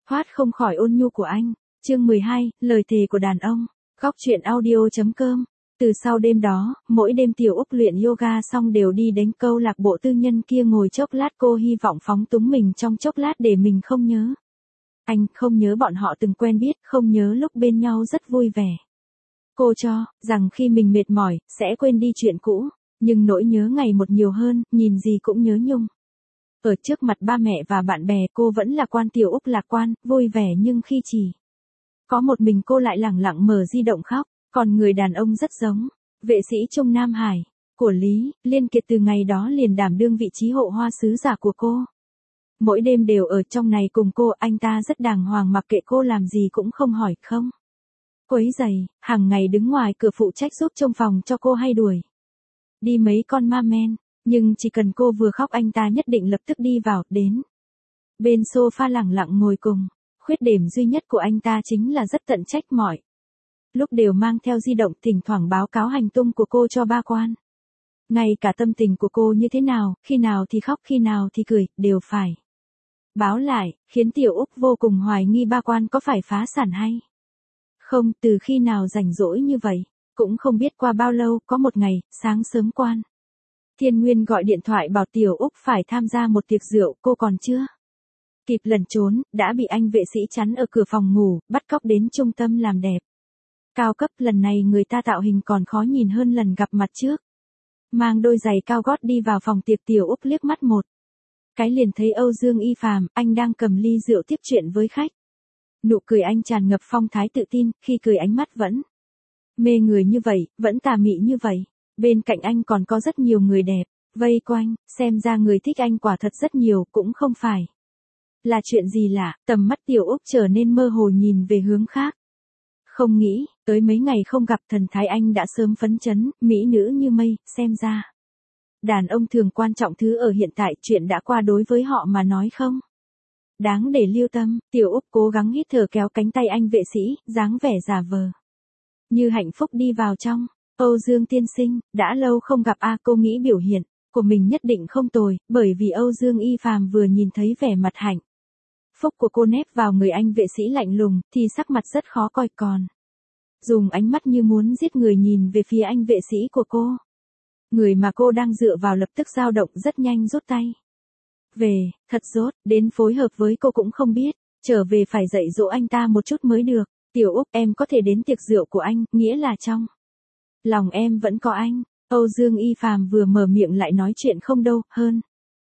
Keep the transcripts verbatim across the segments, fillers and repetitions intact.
thoát không khỏi ôn nhu của anh. Chương mười hai, lời thề của đàn ông. Góc truyện audio chấm com. Từ sau đêm đó, mỗi đêm Tiểu Úc luyện yoga xong đều đi đến câu lạc bộ tư nhân kia ngồi chốc lát, cô hy vọng phóng túng mình trong chốc lát để mình không nhớ. Anh không nhớ bọn họ từng quen biết, không nhớ lúc bên nhau rất vui vẻ. Cô cho rằng khi mình mệt mỏi, sẽ quên đi chuyện cũ, nhưng nỗi nhớ ngày một nhiều hơn, nhìn gì cũng nhớ nhung. Ở trước mặt ba mẹ và bạn bè cô vẫn là Quan Tiểu Úc lạc quan, vui vẻ, nhưng khi chỉ có một mình cô lại lẳng lặng mở di động khóc. Còn người đàn ông rất giống vệ sĩ Trung Nam Hải của Lý Liên Kiệt từ ngày đó liền đảm đương vị trí hộ hoa sứ giả của cô. Mỗi đêm đều ở trong này cùng cô, anh ta rất đàng hoàng, mặc kệ cô làm gì cũng không hỏi không quấy rầy, hàng ngày đứng ngoài cửa phụ trách giúp trông phòng cho cô hay đuổi đi mấy con ma men, nhưng chỉ cần cô vừa khóc anh ta nhất định lập tức đi vào, đến bên sofa lẳng lặng ngồi cùng. Khuyết điểm duy nhất của anh ta chính là rất tận trách, mọi lúc đều mang theo di động, thỉnh thoảng báo cáo hành tung của cô cho ba Quan. Ngay cả tâm tình của cô như thế nào, khi nào thì khóc, khi nào thì cười, đều phải báo lại, khiến Tiểu Úc vô cùng hoài nghi ba Quan có phải phá sản hay không. Từ khi nào rảnh rỗi như vậy, cũng không biết qua bao lâu, có một ngày, sáng sớm Quan Thiên Nguyên gọi điện thoại bảo Tiểu Úc phải tham gia một tiệc rượu, cô còn chưa kịp lẩn trốn, đã bị anh vệ sĩ chắn ở cửa phòng ngủ, bắt cóc đến trung tâm làm đẹp cao cấp. Lần này người ta tạo hình còn khó nhìn hơn lần gặp mặt trước. Mang đôi giày cao gót đi vào phòng tiệc, Tiểu Úc liếc mắt một cái liền thấy Âu Dương Y Phàm, anh đang cầm ly rượu tiếp chuyện với khách. Nụ cười anh tràn ngập phong thái tự tin, khi cười ánh mắt vẫn mê người như vậy, vẫn tà mị như vậy. Bên cạnh anh còn có rất nhiều người đẹp vây quanh, xem ra người thích anh quả thật rất nhiều, cũng không phải là chuyện gì lạ. Tầm mắt Tiểu Úc trở nên mơ hồ, nhìn về hướng khác. Không nghĩ tới mấy ngày không gặp, thần thái anh đã sớm phấn chấn, mỹ nữ như mây. Xem ra đàn ông thường quan trọng thứ ở hiện tại, chuyện đã qua đối với họ mà nói không đáng để lưu tâm. Tiểu Úc cố gắng hít thở, kéo cánh tay anh vệ sĩ, dáng vẻ giả vờ như hạnh phúc đi vào trong. Âu Dương tiên sinh, đã lâu không gặp a. Cô nghĩ biểu hiện của mình nhất định không tồi, bởi vì Âu Dương Y Phàm vừa nhìn thấy vẻ mặt hạnh phúc của cô nép vào người anh vệ sĩ lạnh lùng, thì sắc mặt rất khó coi, còn dùng ánh mắt như muốn giết người nhìn về phía anh vệ sĩ của cô. Người mà cô đang dựa vào lập tức dao động, rất nhanh rút tay về, thật dốt, đến phối hợp với cô cũng không biết, trở về phải dạy dỗ anh ta một chút mới được. Tiểu Úc, em có thể đến tiệc rượu của anh, nghĩa là trong lòng em vẫn có anh. Âu Dương Y Phàm vừa mở miệng lại nói chuyện không đâu, hơn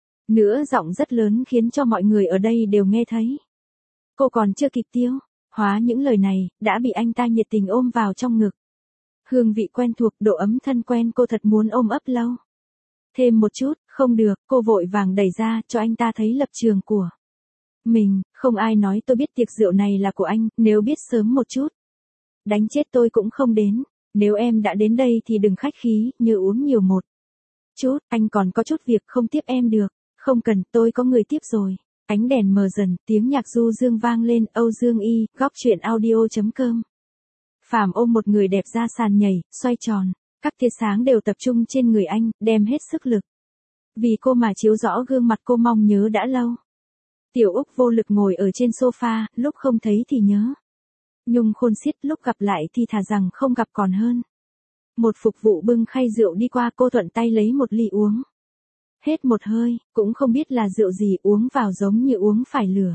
nữa giọng rất lớn khiến cho mọi người ở đây đều nghe thấy. Cô còn chưa kịp tiêu hóa những lời này, đã bị anh ta nhiệt tình ôm vào trong ngực. Hương vị quen thuộc, độ ấm thân quen, cô thật muốn ôm ấp lâu thêm một chút. Không được, cô vội vàng đẩy ra, cho anh ta thấy lập trường của mình. Không ai nói tôi biết tiệc rượu này là của anh, nếu biết sớm một chút, đánh chết tôi cũng không đến. Nếu em đã đến đây thì đừng khách khí, nhớ uống nhiều một chút, anh còn có chút việc không tiếp em được. Không cần, tôi có người tiếp rồi. Ánh đèn mờ dần, tiếng nhạc du dương vang lên. Âu Dương Y, góc truyện audio chấm com. Phàm ôm một người đẹp ra sàn nhảy, xoay tròn. Các tia sáng đều tập trung trên người anh, đem hết sức lực vì cô mà chiếu rõ gương mặt cô mong nhớ đã lâu. Tiểu Úc vô lực ngồi ở trên sofa, lúc không thấy thì nhớ nhung khôn xiết, lúc gặp lại thì thà rằng không gặp còn hơn. Một phục vụ bưng khay rượu đi qua, cô thuận tay lấy một ly uống hết một hơi, cũng không biết là rượu gì, uống vào giống như uống phải lửa.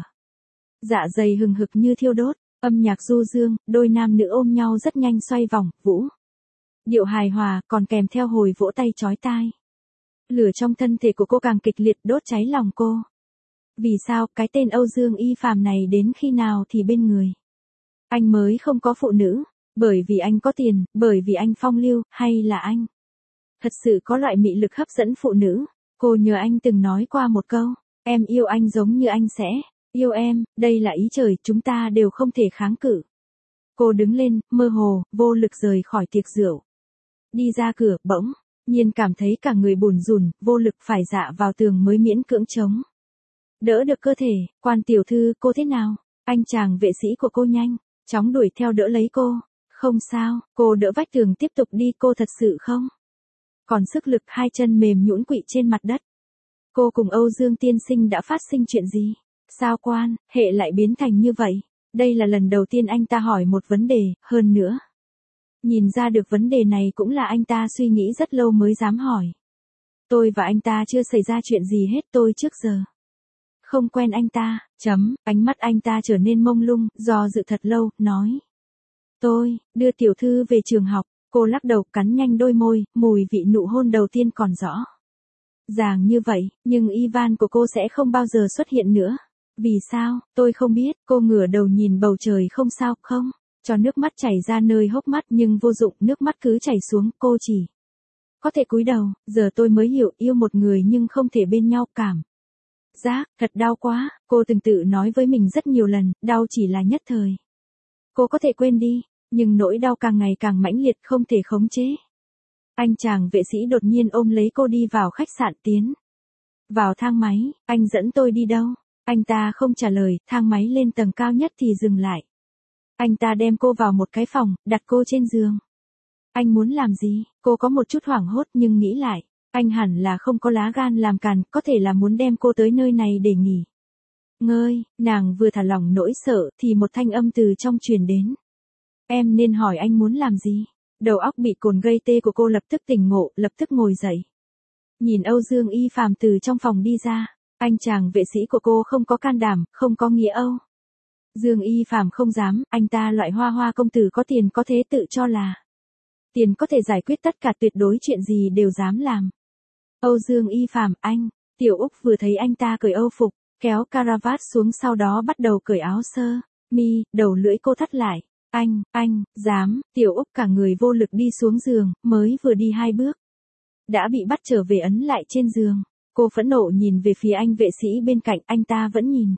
Dạ dày hừng hực như thiêu đốt, âm nhạc du dương, đôi nam nữ ôm nhau rất nhanh xoay vòng, vũ điệu hài hòa, còn kèm theo hồi vỗ tay chói tai. Lửa trong thân thể của cô càng kịch liệt, đốt cháy lòng cô. Vì sao cái tên Âu Dương Y Phàm này đến khi nào thì bên người anh mới không có phụ nữ? Bởi vì anh có tiền, bởi vì anh phong lưu, hay là anh thật sự có loại mị lực hấp dẫn phụ nữ? Cô nhớ anh từng nói qua một câu, em yêu anh giống như anh sẽ yêu em, đây là ý trời, chúng ta đều không thể kháng cự. Cô đứng lên, mơ hồ, vô lực rời khỏi tiệc rượu. Đi ra cửa, bỗng nhiên cảm thấy cả người bủn rủn, vô lực, phải dạ vào tường mới miễn cưỡng chống đỡ được cơ thể. Quan tiểu thư, cô thế nào? Anh chàng vệ sĩ của cô nhanh chóng đuổi theo đỡ lấy cô. Không sao, cô đỡ vách tường tiếp tục đi. Cô thật sự không còn sức lực, hai chân mềm nhũn quỵ trên mặt đất. Cô cùng Âu Dương tiên sinh đã phát sinh chuyện gì? Sao quan, hệ lại biến thành như vậy? Đây là lần đầu tiên anh ta hỏi một vấn đề, hơn nữa. Nhìn ra được vấn đề này cũng là anh ta suy nghĩ rất lâu mới dám hỏi. Tôi và anh ta chưa xảy ra chuyện gì hết, tôi trước giờ không quen anh ta, chấm, ánh mắt anh ta trở nên mông lung, do dự thật lâu, nói. Tôi, đưa tiểu thư về trường học, cô lắc đầu cắn nhanh đôi môi, mùi vị nụ hôn đầu tiên còn rõ. Ràng như vậy, nhưng Ivan của cô sẽ không bao giờ xuất hiện nữa. Vì sao, tôi không biết, cô ngửa đầu nhìn bầu trời không sao, không, cho nước mắt chảy ra nơi hốc mắt nhưng vô dụng, nước mắt cứ chảy xuống, cô chỉ có thể cúi đầu, giờ tôi mới hiểu yêu một người nhưng không thể bên nhau cảm. Giác, thật đau quá, cô từng tự nói với mình rất nhiều lần, đau chỉ là nhất thời. Cô có thể quên đi, nhưng nỗi đau càng ngày càng mãnh liệt không thể khống chế. Anh chàng vệ sĩ đột nhiên ôm lấy cô đi vào khách sạn tiến. Vào thang máy, anh dẫn tôi đi đâu? Anh ta không trả lời, thang máy lên tầng cao nhất thì dừng lại. Anh ta đem cô vào một cái phòng, đặt cô trên giường. Anh muốn làm gì? Cô có một chút hoảng hốt nhưng nghĩ lại. Anh hẳn là không có lá gan làm càn, có thể là muốn đem cô tới nơi này để nghỉ ngơi. Nàng vừa thả lỏng nỗi sợ thì một thanh âm từ trong truyền đến. Em nên hỏi anh muốn làm gì? Đầu óc bị cồn gây tê của cô lập tức tỉnh ngộ, lập tức ngồi dậy. Nhìn Âu Dương Y Phàm từ trong phòng đi ra. Anh chàng vệ sĩ của cô không có can đảm, không có nghĩa Âu Dương Y Phàm không dám, anh ta loại hoa hoa công tử có tiền có thế tự cho là tiền có thể giải quyết tất cả, tuyệt đối chuyện gì đều dám làm. Âu Dương Y Phàm, anh, Tiểu Úc vừa thấy anh ta cởi âu phục, kéo caravat xuống sau đó bắt đầu cởi áo sơ mi, đầu lưỡi cô thắt lại. Anh, anh, dám, Tiểu Úc cả người vô lực đi xuống giường, mới vừa đi hai bước. Đã bị bắt trở về ấn lại trên giường. Cô phẫn nộ nhìn về phía anh vệ sĩ bên cạnh, anh ta vẫn nhìn.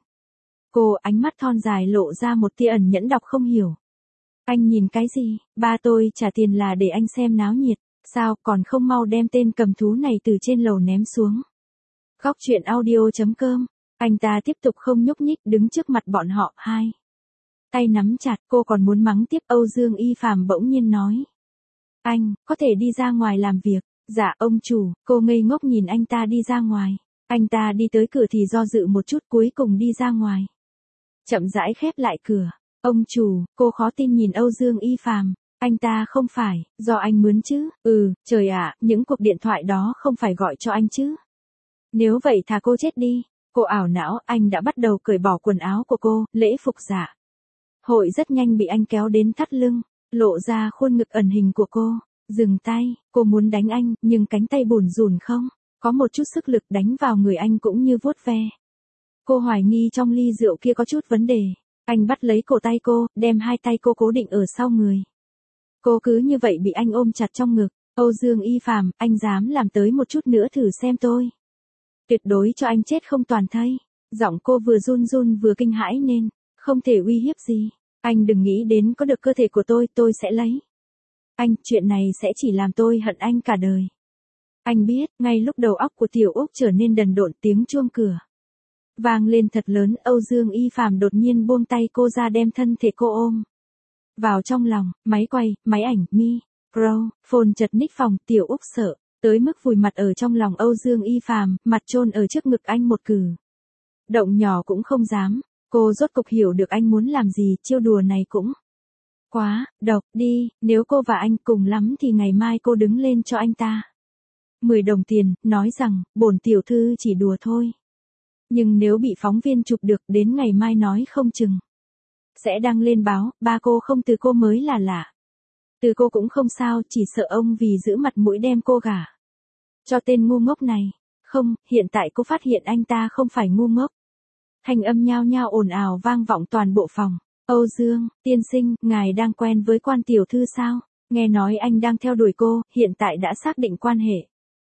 Cô ánh mắt thon dài lộ ra một tia ẩn nhẫn đọc không hiểu. Anh nhìn cái gì? Ba tôi trả tiền là để anh xem náo nhiệt. Sao còn không mau đem tên cầm thú này từ trên lầu ném xuống. Góc truyện audio chấm com. Anh ta tiếp tục không nhúc nhích đứng trước mặt bọn họ. Hai tay nắm chặt, cô còn muốn mắng tiếp. Âu Dương Y Phàm bỗng nhiên nói. Anh, có thể đi ra ngoài làm việc. Dạ ông chủ, cô ngây ngốc nhìn anh ta đi ra ngoài. Anh ta đi tới cửa thì do dự một chút cuối cùng đi ra ngoài. Chậm rãi khép lại cửa. Ông chủ, cô khó tin nhìn Âu Dương Y Phàm. Anh ta không phải, do anh mướn chứ? Ừ, trời ạ, những cuộc điện thoại đó không phải gọi cho anh chứ? Nếu vậy thà cô chết đi. Cô ảo não, anh đã bắt đầu cởi bỏ quần áo của cô, lễ phục dạ hội rất nhanh bị anh kéo đến thắt lưng, lộ ra khuôn ngực ẩn hình của cô. Dừng tay, cô muốn đánh anh, nhưng cánh tay bủn rủn không có một chút sức lực đánh vào người anh cũng như vuốt ve. Cô hoài nghi trong ly rượu kia có chút vấn đề. Anh bắt lấy cổ tay cô, đem hai tay cô cố định ở sau người. Cô cứ như vậy bị anh ôm chặt trong ngực. Âu Dương Y Phàm, anh dám làm tới một chút nữa thử xem tôi. Tuyệt đối cho anh chết không toàn thây. Giọng cô vừa run run vừa kinh hãi nên không thể uy hiếp gì. Anh đừng nghĩ đến có được cơ thể của tôi, tôi sẽ lấy. Anh, chuyện này sẽ chỉ làm tôi hận anh cả đời. Anh biết, ngay lúc đầu óc của Tiểu Úc trở nên đần độn, tiếng chuông cửa vang lên thật lớn. Âu Dương Y Phàm đột nhiên buông tay cô ra đem thân thể cô ôm vào trong lòng. Máy quay, máy ảnh, mi, pro, phone chật ních phòng. Tiểu Úc sợ tới mức vùi mặt ở trong lòng Âu Dương Y Phàm, mặt chôn ở trước ngực anh một cử động nhỏ cũng không dám. Cô rốt cục hiểu được anh muốn làm gì, chiêu đùa này cũng quá độc đi. Nếu cô và anh cùng lắm thì ngày mai cô đứng lên cho anh ta mười đồng tiền, nói rằng bổn tiểu thư chỉ đùa thôi. Nhưng nếu bị phóng viên chụp được, đến ngày mai nói không chừng sẽ đăng lên báo. Ba cô không từ cô mới là lạ. Từ cô cũng không sao, chỉ sợ ông vì giữ mặt mũi đem cô gả cho tên ngu ngốc này. Không, hiện tại cô phát hiện anh ta không phải ngu ngốc. Thanh âm nhao nhao ồn ào vang vọng toàn bộ phòng. Âu Dương, tiên sinh, ngài đang quen với quan tiểu thư sao? Nghe nói anh đang theo đuổi cô, hiện tại đã xác định quan hệ.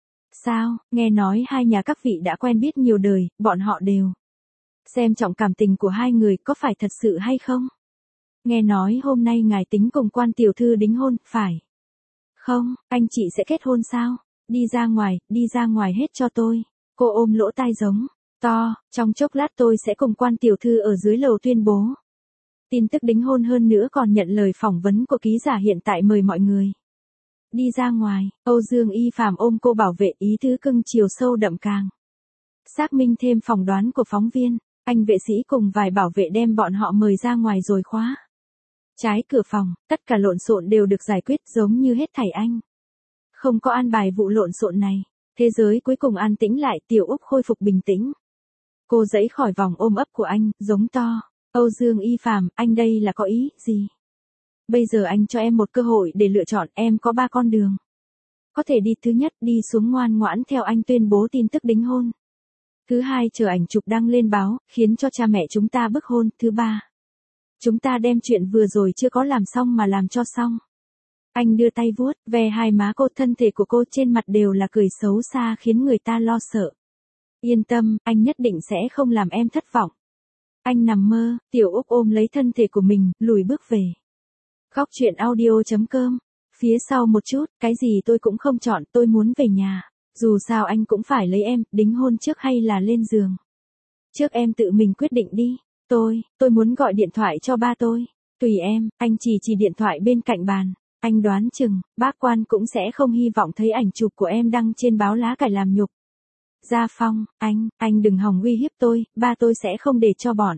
Sao, nghe nói hai nhà các vị đã quen biết nhiều đời, bọn họ đều xem trọng cảm tình của hai người, có phải thật sự hay không? Nghe nói hôm nay ngài tính cùng quan tiểu thư đính hôn, phải không? Anh chị sẽ kết hôn sao? Đi ra ngoài, đi ra ngoài hết cho tôi. Cô ôm lỗ tai giống to, trong chốc lát tôi sẽ cùng quan tiểu thư ở dưới lầu tuyên bố tin tức đính hôn, hơn nữa còn nhận lời phỏng vấn của ký giả hiện tại, mời mọi người đi ra ngoài. Âu Dương Y Phàm ôm cô bảo vệ, ý tứ cưng chiều sâu đậm càng xác minh thêm phỏng đoán của phóng viên. Anh vệ sĩ cùng vài bảo vệ đem bọn họ mời ra ngoài rồi khóa trái cửa phòng, tất cả lộn xộn đều được giải quyết giống như hết thảy anh. Không có an bài vụ lộn xộn này, thế giới cuối cùng an tĩnh lại, Tiểu Úc khôi phục bình tĩnh. Cô giãy khỏi vòng ôm ấp của anh, giống to, Âu Dương Y Phàm, anh đây là có ý gì? Bây giờ anh cho em một cơ hội để lựa chọn, em có ba con đường. Có thể đi thứ nhất, đi xuống ngoan ngoãn theo anh tuyên bố tin tức đính hôn. Thứ hai, chờ ảnh chụp đăng lên báo, khiến cho cha mẹ chúng ta bức hôn. Thứ ba, chúng ta đem chuyện vừa rồi chưa có làm xong mà làm cho xong. Anh đưa tay vuốt ve hai má cô, thân thể của cô trên mặt đều là cười xấu xa khiến người ta lo sợ. Yên tâm, anh nhất định sẽ không làm em thất vọng. Anh nằm mơ, Tiểu Úc ôm lấy thân thể của mình, lùi bước về. Góc truyện audio chấm com. Phía sau một chút, cái gì tôi cũng không chọn, tôi muốn về nhà. Dù sao anh cũng phải lấy em, đính hôn trước hay là lên giường. Trước em tự mình quyết định đi. Tôi, tôi muốn gọi điện thoại cho ba tôi. Tùy em, anh chỉ chỉ điện thoại bên cạnh bàn. Anh đoán chừng, bác quan cũng sẽ không hy vọng thấy ảnh chụp của em đăng trên báo lá cải làm nhục. Gia Phong, anh, anh đừng hòng uy hiếp tôi, ba tôi sẽ không để cho bọn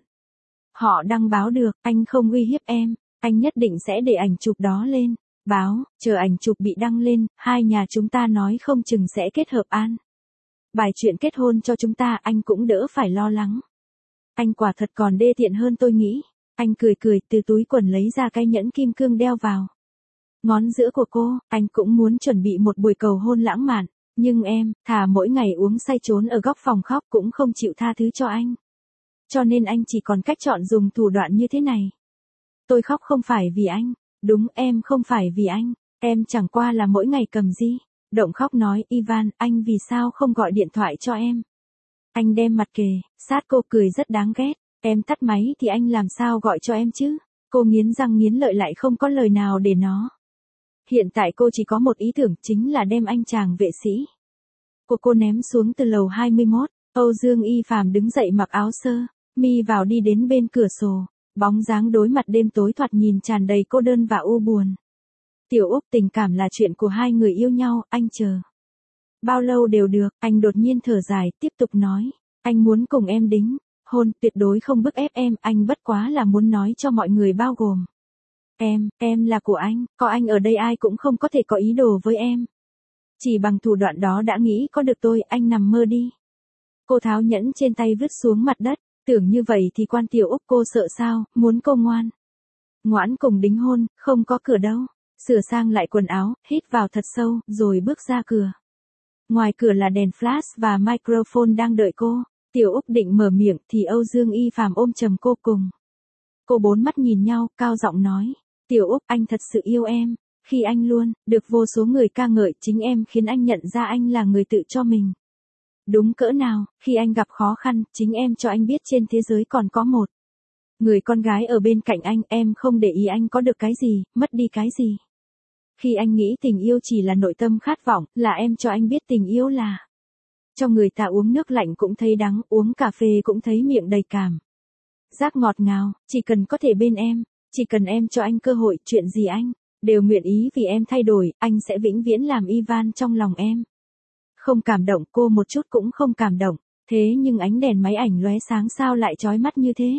họ đăng báo được, anh không uy hiếp em, anh nhất định sẽ để ảnh chụp đó lên báo, chờ ảnh chụp bị đăng lên, hai nhà chúng ta nói không chừng sẽ kết hợp an bài chuyện kết hôn cho chúng ta, anh cũng đỡ phải lo lắng. Anh quả thật còn đê tiện hơn tôi nghĩ. Anh cười cười từ túi quần lấy ra cái nhẫn kim cương đeo vào ngón giữa của cô, anh cũng muốn chuẩn bị một buổi cầu hôn lãng mạn, nhưng em, thà mỗi ngày uống say trốn ở góc phòng khóc cũng không chịu tha thứ cho anh. Cho nên anh chỉ còn cách chọn dùng thủ đoạn như thế này. Tôi khóc không phải vì anh, đúng em không phải vì anh, em chẳng qua là mỗi ngày cầm di động khóc nói, Ivan, anh vì sao không gọi điện thoại cho em? Anh đem mặt kề, sát cô cười rất đáng ghét, em tắt máy thì anh làm sao gọi cho em chứ? Cô nghiến răng nghiến lợi lại không có lời nào để nó. Hiện tại cô chỉ có một ý tưởng, chính là đem anh chàng vệ sĩ của cô ném xuống từ lầu hai mươi mốt. Âu Dương Y Phàm đứng dậy mặc áo sơ mi vào đi đến bên cửa sổ, bóng dáng đối mặt đêm tối thoạt nhìn tràn đầy cô đơn và u buồn. Tiểu Úc, tình cảm là chuyện của hai người yêu nhau, anh chờ bao lâu đều được. Anh đột nhiên thở dài, tiếp tục nói, anh muốn cùng em đính hôn, tuyệt đối không bức ép em, anh bất quá là muốn nói cho mọi người bao gồm em, em là của anh, có anh ở đây ai cũng không có thể có ý đồ với em. Chỉ bằng thủ đoạn đó đã nghĩ có được tôi, anh nằm mơ đi. Cô tháo nhẫn trên tay vứt xuống mặt đất, tưởng như vậy thì quan Tiểu Úc cô sợ sao, muốn cô ngoan ngoãn cùng đính hôn, không có cửa đâu. Sửa sang lại quần áo, hít vào thật sâu, rồi bước ra cửa. Ngoài cửa là đèn flash và microphone đang đợi cô. Tiểu Úc định mở miệng thì Âu Dương Y Phàm ôm chầm cô cùng. Cô bốn mắt nhìn nhau, cao giọng nói, Tiểu Úc, anh thật sự yêu em. Khi anh luôn được vô số người ca ngợi, chính em khiến anh nhận ra anh là người tự cho mình đúng cỡ nào. Khi anh gặp khó khăn, chính em cho anh biết trên thế giới còn có một người con gái ở bên cạnh anh, em không để ý anh có được cái gì, mất đi cái gì. Khi anh nghĩ tình yêu chỉ là nội tâm khát vọng, là em cho anh biết tình yêu là cho người ta uống nước lạnh cũng thấy đắng, uống cà phê cũng thấy miệng đầy cảm giác ngọt ngào, chỉ cần có thể bên em, chỉ cần em cho anh cơ hội, chuyện gì anh đều nguyện ý vì em thay đổi, anh sẽ vĩnh viễn làm Ivan trong lòng em. Không cảm động, cô một chút cũng không cảm động, thế nhưng ánh đèn máy ảnh lóe sáng sao lại chói mắt như thế.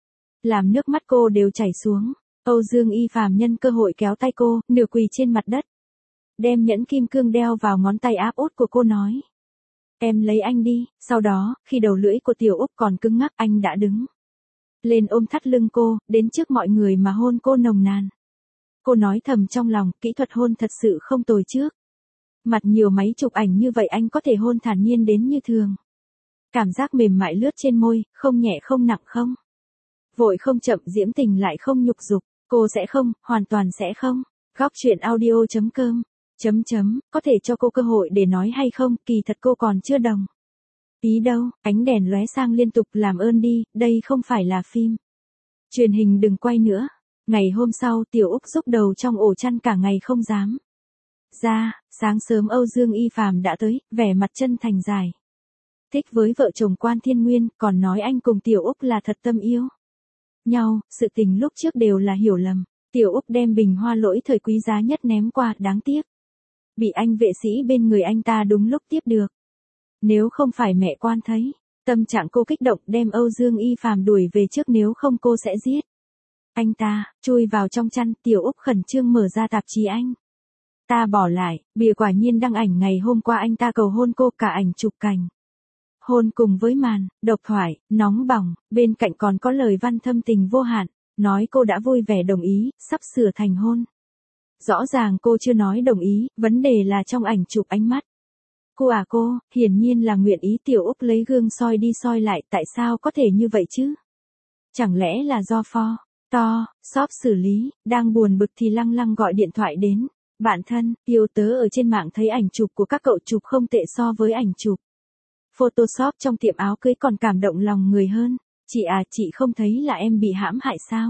Làm nước mắt cô đều chảy xuống. Âu Dương Y Phàm nhân cơ hội kéo tay cô, nửa quỳ trên mặt đất. Đem nhẫn kim cương đeo vào ngón tay áp út của cô nói. Em lấy anh đi, sau đó, khi đầu lưỡi của Tiểu Úc còn cứng ngắc, anh đã đứng lên ôm thắt lưng cô, đến trước mọi người mà hôn cô nồng nàn. Cô nói thầm trong lòng, kỹ thuật hôn thật sự không tồi trước. Mặt nhiều máy chụp ảnh như vậy anh có thể hôn thản nhiên đến như thường. Cảm giác mềm mại lướt trên môi, không nhẹ không nặng không. Vội không chậm, diễm tình lại không nhục dục. Cô sẽ không, hoàn toàn sẽ không. Góc truyện audio chấm com. Chấm chấm, có thể cho cô cơ hội để nói hay không, kỳ thật cô còn chưa đồng ý đâu. Ánh đèn lóe sang liên tục, làm ơn đi, đây không phải là phim truyền hình, đừng quay nữa. Ngày hôm sau, Tiểu Úc rúc đầu trong ổ chăn cả ngày không dám ra. Sáng sớm Âu Dương Y Phàm đã tới, vẻ mặt chân thành dài thích với vợ chồng Quan Thiên Nguyên, còn nói anh cùng Tiểu Úc là thật tâm yêu nhau, sự tình lúc trước đều là hiểu lầm. Tiểu Úc đem bình hoa lỗi thời quý giá nhất ném qua, đáng tiếc bị anh vệ sĩ bên người anh ta đúng lúc tiếp được. Nếu không phải mẹ Quan thấy, Tâm trạng cô kích động đem Âu Dương Y Phàm đuổi về trước nếu không cô sẽ giết anh ta. Chui vào trong chăn, Tiểu Úc khẩn trương mở ra tạp chí anh ta bỏ lại, bìa quả nhiên đăng ảnh ngày hôm qua anh ta cầu hôn cô, cả ảnh chụp cảnh hôn cùng với màn độc thoại nóng bỏng, bên cạnh còn có lời văn thâm tình vô hạn, nói cô đã vui vẻ đồng ý, sắp sửa thành hôn. Rõ ràng cô chưa nói đồng ý, vấn đề là trong ảnh chụp ánh mắt. Cô à cô, hiển nhiên là nguyện ý. Tiểu Úc lấy gương soi đi soi lại, tại sao có thể như vậy chứ? Chẳng lẽ là do pho, to, shop xử lý, đang buồn bực thì Lăng Lăng gọi điện thoại đến. Bạn thân, yêu tớ ở trên mạng thấy ảnh chụp của các cậu chụp không tệ so với ảnh chụp Photoshop trong tiệm áo cưới còn cảm động lòng người hơn. Chị à, chị không thấy là em bị hãm hại sao?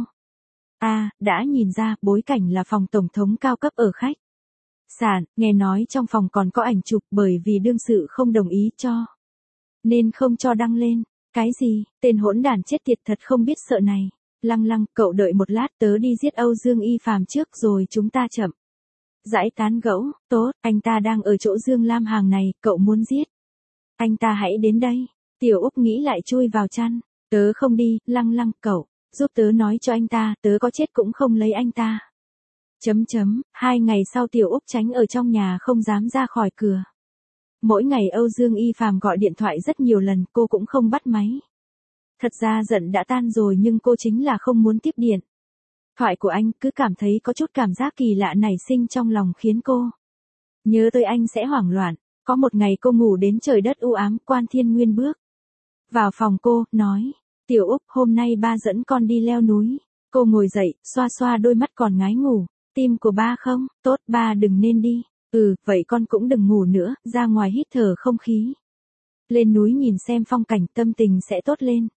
À, đã nhìn ra, bối cảnh là phòng tổng thống cao cấp ở khách sạn, nghe nói trong phòng còn có ảnh chụp, bởi vì đương sự không đồng ý cho nên không cho đăng lên. Cái gì, tên hỗn đản chết tiệt thật không biết sợ này. Lăng Lăng, cậu đợi một lát, tớ đi giết Âu Dương Y Phàm trước rồi chúng ta chậm rãi tán gẫu. Tốt, anh ta đang ở chỗ Dương Lam Hàng này, cậu muốn giết anh ta hãy đến đây. Tiểu Úc nghĩ lại chui vào chăn. Tớ không đi. Lăng Lăng, cậu giúp tớ nói cho anh ta, tớ có chết cũng không lấy anh ta. Chấm chấm, hai ngày sau Tiểu Úc tránh ở trong nhà không dám ra khỏi cửa. Mỗi ngày Âu Dương Y Phàm gọi điện thoại rất nhiều lần, cô cũng không bắt máy. Thật ra giận đã tan rồi nhưng cô chính là không muốn tiếp điện thoại của anh, cứ cảm thấy có chút cảm giác kỳ lạ nảy sinh trong lòng khiến cô nhớ tới anh sẽ hoảng loạn. Có một ngày cô ngủ đến trời đất u ám, Quan Thiên Nguyên bước vào phòng cô, nói, Tiểu Úc, hôm nay ba dẫn con đi leo núi. Cô ngồi dậy, xoa xoa đôi mắt còn ngái ngủ. Tim của ba không, tốt, ba đừng nên đi. Ừ, vậy con cũng đừng ngủ nữa, ra ngoài hít thở không khí. Lên núi nhìn xem phong cảnh, tâm tình sẽ tốt lên.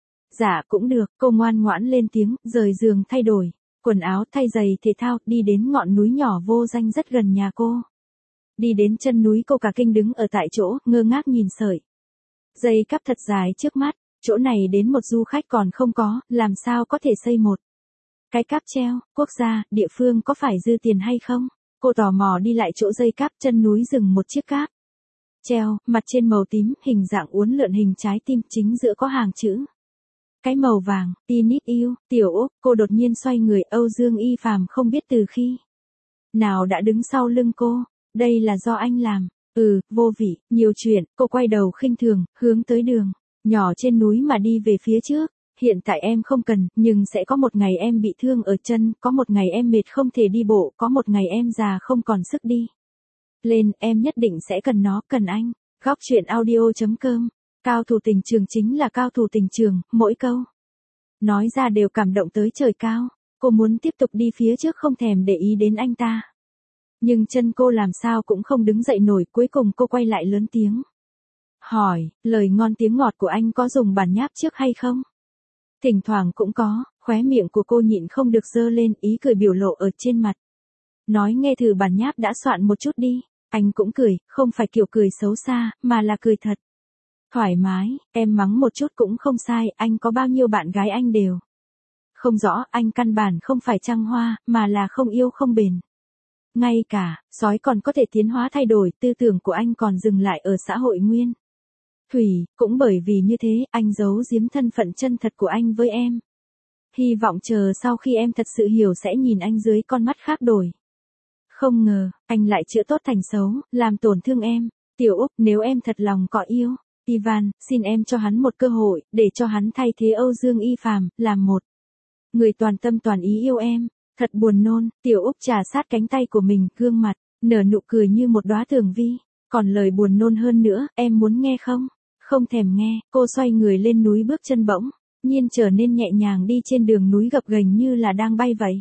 Dạ cũng được, cô ngoan ngoãn lên tiếng, rời giường thay đổi quần áo, thay giày thể thao, đi đến ngọn núi nhỏ vô danh rất gần nhà cô. Đi đến chân núi cô cả kinh đứng ở tại chỗ, ngơ ngác nhìn sợi dây cáp thật dài trước mắt. Chỗ này đến một du khách còn không có, làm sao có thể xây một cái cáp treo. Quốc gia, địa phương có phải dư tiền hay không? Cô tò mò đi lại chỗ dây cáp, chân núi dừng một chiếc cáp treo, mặt trên màu tím, hình dạng uốn lượn hình trái tim, chính giữa có hàng chữ cái màu vàng, I need you. Tiểu Úc, cô đột nhiên xoay người, Âu Dương Y Phàm không biết từ khi nào đã đứng sau lưng cô. Đây là do anh làm. Ừ, vô vị, nhiều chuyện. Cô quay đầu khinh thường, hướng tới đường nhỏ trên núi mà đi về phía trước. Hiện tại em không cần, nhưng sẽ có một ngày em bị thương ở chân, có một ngày em mệt không thể đi bộ, có một ngày em già không còn sức đi lên, em nhất định sẽ cần nó, cần anh. Góc truyện audio chấm com. Cao thủ tình trường chính là cao thủ tình trường, mỗi câu nói ra đều cảm động tới trời cao. Cô muốn tiếp tục đi phía trước không thèm để ý đến anh ta. Nhưng chân cô làm sao cũng không đứng dậy nổi, cuối cùng cô quay lại lớn tiếng hỏi, lời ngon tiếng ngọt của anh có dùng bản nháp trước hay không? Thỉnh thoảng cũng có, khóe miệng của cô nhịn không được giơ lên, ý cười biểu lộ ở trên mặt. Nói nghe thử bản nháp đã soạn một chút đi. Anh cũng cười, không phải kiểu cười xấu xa, mà là cười thật thoải mái. Em mắng một chút cũng không sai, anh có bao nhiêu bạn gái anh đều không rõ, anh căn bản không phải trăng hoa, mà là không yêu không bền. Ngay cả, sói còn có thể tiến hóa thay đổi, tư tưởng của anh còn dừng lại ở xã hội nguyên thủy, cũng bởi vì như thế, anh giấu giếm thân phận chân thật của anh với em. Hy vọng chờ sau khi em thật sự hiểu sẽ nhìn anh dưới con mắt khác đổi. Không ngờ, anh lại chữa tốt thành xấu, làm tổn thương em. Tiểu Úc, nếu em thật lòng có yêu Ivan, xin em cho hắn một cơ hội, để cho hắn thay thế Âu Dương Y Phàm, làm một người toàn tâm toàn ý yêu em. Thật buồn nôn. Tiểu Úc trà sát cánh tay của mình, gương mặt nở nụ cười như một đóa tường vi. Còn lời buồn nôn hơn nữa, em muốn nghe không? Không thèm nghe. Cô xoay người lên núi, bước chân bỗng nhiên trở nên nhẹ nhàng, đi trên đường núi gập ghềnh như là đang bay vậy.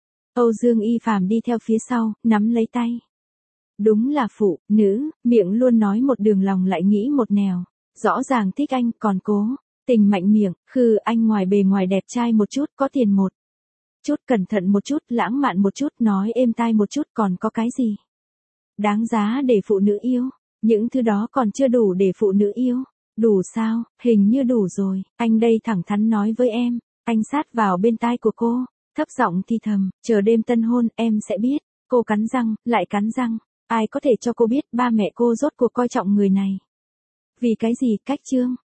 Âu Dương Y Phàm đi theo phía sau, nắm lấy tay. Đúng là phụ nữ, miệng luôn nói một đường, lòng lại nghĩ một nẻo. Rõ ràng thích anh, còn cố tình mạnh miệng. Khư, anh ngoài bề ngoài đẹp trai một chút, có tiền một chút, cẩn thận một chút, lãng mạn một chút, nói êm tai một chút, còn có cái gì đáng giá để phụ nữ yêu? Những thứ đó còn chưa đủ để phụ nữ yêu. Đủ sao? Hình như đủ rồi. Anh đây thẳng thắn nói với em. Anh sát vào bên tai của cô, thấp giọng thì thầm, chờ đêm tân hôn, em sẽ biết. Cô cắn răng, lại cắn răng. Ai có thể cho cô biết ba mẹ cô rốt cuộc coi trọng người này vì cái gì? Cách chương